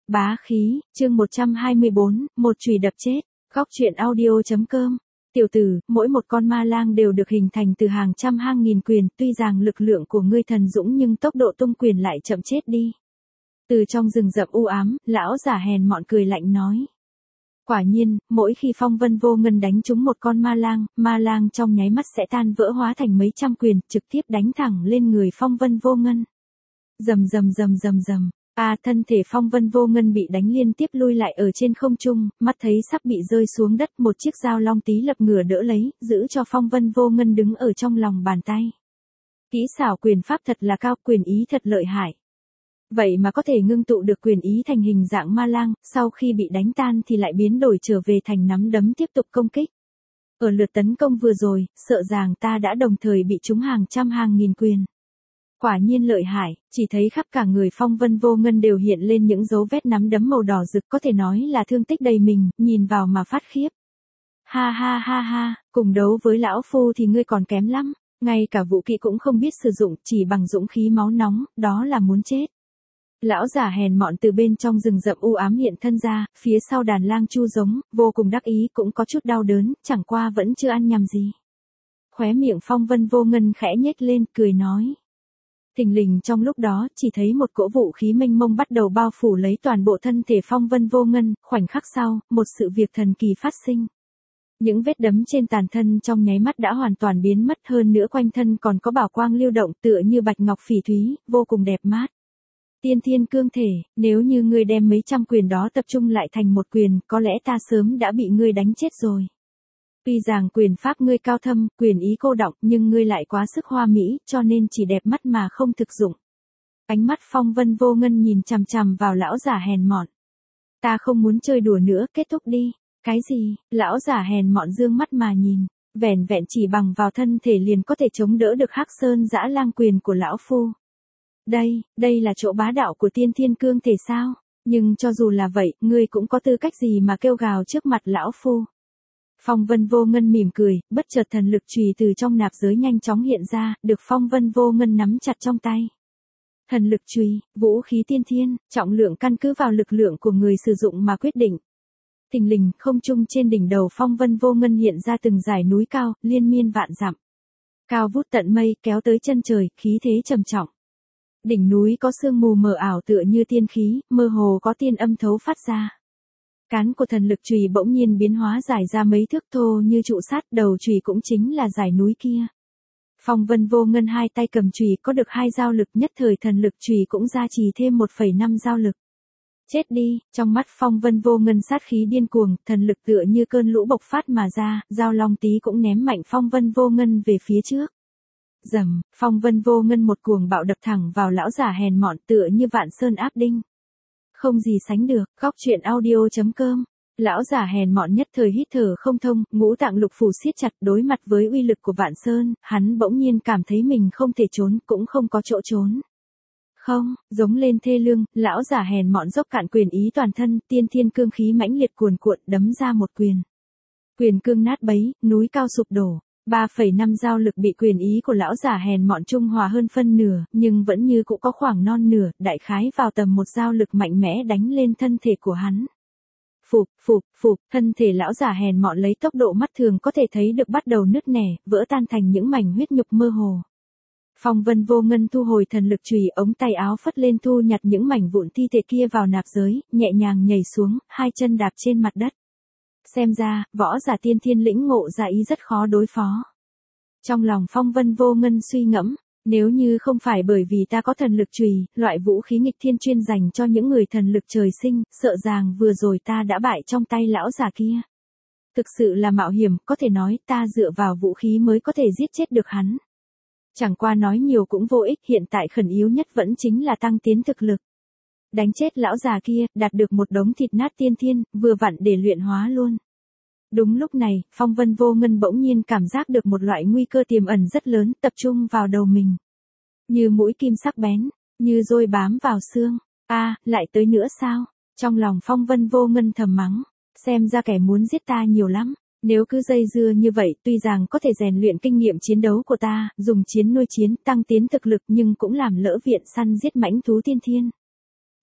Bá khí, chương 124, một chùy đập chết. Góc truyện audio.com. Tiểu tử, mỗi một con ma lang đều được hình thành từ hàng trăm hang nghìn quyền, tuy rằng lực lượng của ngươi thần dũng nhưng tốc độ tung quyền lại chậm chết đi. Từ trong rừng rậm u ám, lão giả hèn mọn cười lạnh nói. Quả nhiên, mỗi khi Phong Vân Vô Ngân đánh trúng một con ma lang trong nháy mắt sẽ tan vỡ hóa thành mấy trăm quyền, trực tiếp đánh thẳng lên người Phong Vân Vô Ngân. Rầm rầm rầm rầm rầm. Thân thể Phong Vân Vô Ngân bị đánh liên tiếp lui lại ở trên không trung, mắt thấy sắp bị rơi xuống đất, một chiếc dao long tí lập ngửa đỡ lấy, giữ cho Phong Vân Vô Ngân đứng ở trong lòng bàn tay. Kỹ xảo quyền pháp thật là cao, quyền ý thật lợi hại. Vậy mà có thể ngưng tụ được quyền ý thành hình dạng ma lang, sau khi bị đánh tan thì lại biến đổi trở về thành nắm đấm tiếp tục công kích. Ở lượt tấn công vừa rồi, sợ rằng ta đã đồng thời bị trúng hàng trăm hàng nghìn quyền. Quả nhiên lợi hại, chỉ thấy khắp cả người Phong Vân Vô Ngân đều hiện lên những dấu vết nắm đấm màu đỏ rực, có thể nói là thương tích đầy mình, nhìn vào mà phát khiếp. Ha ha ha ha, cùng đấu với lão phu thì ngươi còn kém lắm, ngay cả vũ kỹ cũng không biết sử dụng, chỉ bằng dũng khí máu nóng, đó là muốn chết. Lão giả hèn mọn từ bên trong rừng rậm u ám hiện thân ra, phía sau đàn lang chu giống, vô cùng đắc ý, cũng có chút đau đớn, chẳng qua vẫn chưa ăn nhầm gì. Khóe miệng Phong Vân Vô Ngân khẽ nhếch lên, cười nói. Thình lình trong lúc đó, chỉ thấy một cỗ vũ khí mênh mông bắt đầu bao phủ lấy toàn bộ thân thể Phong Vân Vô Ngân, khoảnh khắc sau, một sự việc thần kỳ phát sinh. Những vết đấm trên tàn thân trong nháy mắt đã hoàn toàn biến mất, hơn nữa quanh thân còn có bảo quang lưu động tựa như bạch ngọc phỉ thúy, vô cùng đẹp mát. Tiên thiên cương thể, nếu như ngươi đem mấy trăm quyền đó tập trung lại thành một quyền, có lẽ ta sớm đã bị ngươi đánh chết rồi. Tuy rằng quyền pháp ngươi cao thâm, quyền ý cô đọng, nhưng ngươi lại quá sức hoa mỹ, cho nên chỉ đẹp mắt mà không thực dụng. Ánh mắt Phong Vân Vô Ngân nhìn chằm chằm vào lão giả hèn mọn. Ta không muốn chơi đùa nữa, kết thúc đi. Cái gì? Lão giả hèn mọn dương mắt mà nhìn, vẻn vẹn chỉ bằng vào thân thể liền có thể chống đỡ được Hắc Sơn Dã Lang quyền của lão phu. Đây là chỗ bá đạo của tiên thiên cương thể sao? Nhưng cho dù là vậy, ngươi cũng có tư cách gì mà kêu gào trước mặt lão phu? Phong Vân Vô Ngân mỉm cười, bất chợt thần lực chùy từ trong nạp giới nhanh chóng hiện ra, được Phong Vân Vô Ngân nắm chặt trong tay. Thần lực chùy, vũ khí tiên thiên, trọng lượng căn cứ vào lực lượng của người sử dụng mà quyết định. Thình lình, không trung trên đỉnh đầu Phong Vân Vô Ngân hiện ra từng dải núi cao, liên miên vạn dặm. Cao vút tận mây, kéo tới chân trời, khí thế trầm trọng. Đỉnh núi có sương mù mờ ảo tựa như tiên khí, mơ hồ có tiên âm thấu phát ra. Cán của thần lực chùy bỗng nhiên biến hóa dài ra mấy thước thô như trụ sắt, đầu chùy cũng chính là dải núi kia. Phong Vân Vô Ngân hai tay cầm chùy có được 2 dao lực, nhất thời thần lực chùy cũng gia trì thêm 1,5 dao lực. Chết đi, trong mắt Phong Vân Vô Ngân sát khí điên cuồng, thần lực tựa như cơn lũ bộc phát mà ra, dao long tí cũng ném mạnh Phong Vân Vô Ngân về phía trước. Rầm, Phong Vân Vô Ngân một cuồng bạo đập thẳng vào lão giả hèn mọn tựa như vạn sơn áp đinh. Không gì sánh được, góc truyện audio.com. Lão giả hèn mọn nhất thời hít thở không thông, ngũ tạng lục phủ siết chặt, đối mặt với uy lực của vạn sơn, hắn bỗng nhiên cảm thấy mình không thể trốn, cũng không có chỗ trốn. Không, giống lên thê lương, lão giả hèn mọn dốc cạn quyền ý toàn thân, tiên thiên cương khí mãnh liệt cuồn cuộn đấm ra một quyền. Quyền cương nát bấy, núi cao sụp đổ. 3,5 dao lực bị quyền ý của lão giả hèn mọn trung hòa hơn phân nửa, nhưng vẫn như cũng có khoảng non nửa, đại khái vào tầm 1 dao lực mạnh mẽ đánh lên thân thể của hắn. Phụp, thân thể lão giả hèn mọn lấy tốc độ mắt thường có thể thấy được bắt đầu nứt nẻ, vỡ tan thành những mảnh huyết nhục mơ hồ. Phong Vân Vô Ngân thu hồi thần lực chùy, ống tay áo phất lên thu nhặt những mảnh vụn thi thể kia vào nạp giới, nhẹ nhàng nhảy xuống, 2 chân đạp trên mặt đất. Xem ra, võ giả tiên thiên lĩnh ngộ ra ý rất khó đối phó. Trong lòng Phong Vân Vô Ngân suy ngẫm, nếu như không phải bởi vì ta có thần lực chùy, loại vũ khí nghịch thiên chuyên dành cho những người thần lực trời sinh, sợ rằng vừa rồi ta đã bại trong tay lão già kia. Thực sự là mạo hiểm, có thể nói ta dựa vào vũ khí mới có thể giết chết được hắn. Chẳng qua nói nhiều cũng vô ích, hiện tại khẩn yếu nhất vẫn chính là tăng tiến thực lực. Đánh chết lão già kia, đạt được một đống thịt nát tiên thiên, vừa vặn để luyện hóa luôn. Đúng lúc này, Phong Vân Vô Ngân bỗng nhiên cảm giác được một loại nguy cơ tiềm ẩn rất lớn, tập trung vào đầu mình. Như mũi kim sắc bén, như dôi bám vào xương. Lại tới nữa sao? Trong lòng Phong Vân Vô Ngân thầm mắng, xem ra kẻ muốn giết ta nhiều lắm. Nếu cứ dây dưa như vậy, tuy rằng có thể rèn luyện kinh nghiệm chiến đấu của ta, dùng chiến nuôi chiến, tăng tiến thực lực, nhưng cũng làm lỡ viện săn giết mãnh thú tiên thiên.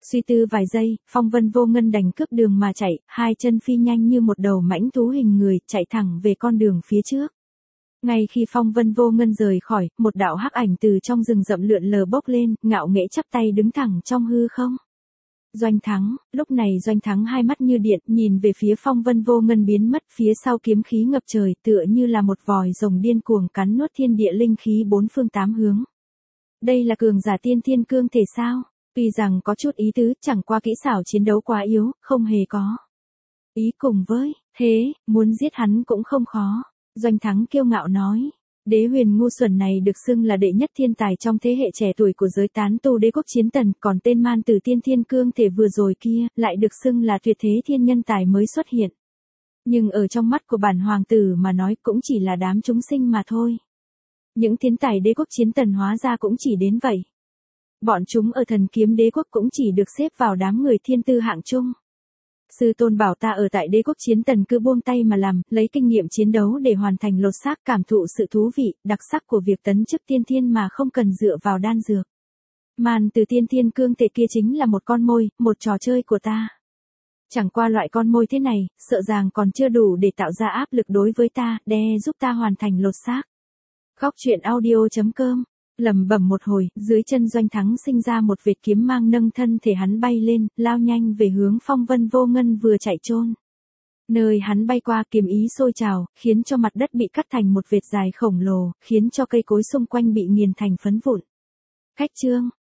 Suy tư vài giây, Phong Vân Vô Ngân đành cướp đường mà chạy, hai chân phi nhanh như một đầu mãnh thú hình người, chạy thẳng về con đường phía trước. Ngay khi Phong Vân Vô Ngân rời khỏi, một đạo hắc ảnh từ trong rừng rậm lượn lờ bốc lên, ngạo nghễ chắp tay đứng thẳng trong hư không. Doanh Thắng, lúc này Doanh Thắng hai mắt như điện, nhìn về phía Phong Vân Vô Ngân biến mất, phía sau kiếm khí ngập trời, tựa như là một vòi rồng điên cuồng cắn nuốt thiên địa linh khí bốn phương tám hướng. Đây là cường giả tiên thiên cương thể sao? Tuy rằng có chút ý tứ, chẳng qua kỹ xảo chiến đấu quá yếu, không hề có ý cùng với, thế, muốn giết hắn cũng không khó. Doanh Thắng kiêu ngạo nói. Đế Huyền ngu xuẩn này được xưng là đệ nhất thiên tài trong thế hệ trẻ tuổi của giới tán tu đế quốc Chiến Tần, còn tên man tử tiên thiên cương thể vừa rồi kia, lại được xưng là tuyệt thế thiên nhân tài mới xuất hiện. Nhưng ở trong mắt của bản hoàng tử mà nói cũng chỉ là đám chúng sinh mà thôi. Những thiên tài đế quốc Chiến Tần hóa ra cũng chỉ đến vậy. Bọn chúng ở Thần Kiếm Đế quốc cũng chỉ được xếp vào đám người thiên tư hạng trung. Sư tôn bảo ta ở tại đế quốc Chiến Tần cứ buông tay mà làm, lấy kinh nghiệm chiến đấu để hoàn thành lột xác, cảm thụ sự thú vị, đặc sắc của việc tấn chức tiên thiên mà không cần dựa vào đan dược. Man từ tiên thiên cương thể kia chính là một con môi, một trò chơi của ta. Chẳng qua loại con môi thế này, sợ rằng còn chưa đủ để tạo ra áp lực đối với ta, giúp ta hoàn thành lột xác. Góc truyện audio.com. Lẩm bẩm một hồi, dưới chân Doanh Thắng sinh ra một vệt kiếm mang, nâng thân thể hắn bay lên, lao nhanh về hướng Phong Vân Vô Ngân vừa chạy trôn. Nơi hắn bay qua, kiếm ý sôi trào, khiến cho mặt đất bị cắt thành một vệt dài khổng lồ, khiến cho cây cối xung quanh bị nghiền thành phấn vụn. Khách chương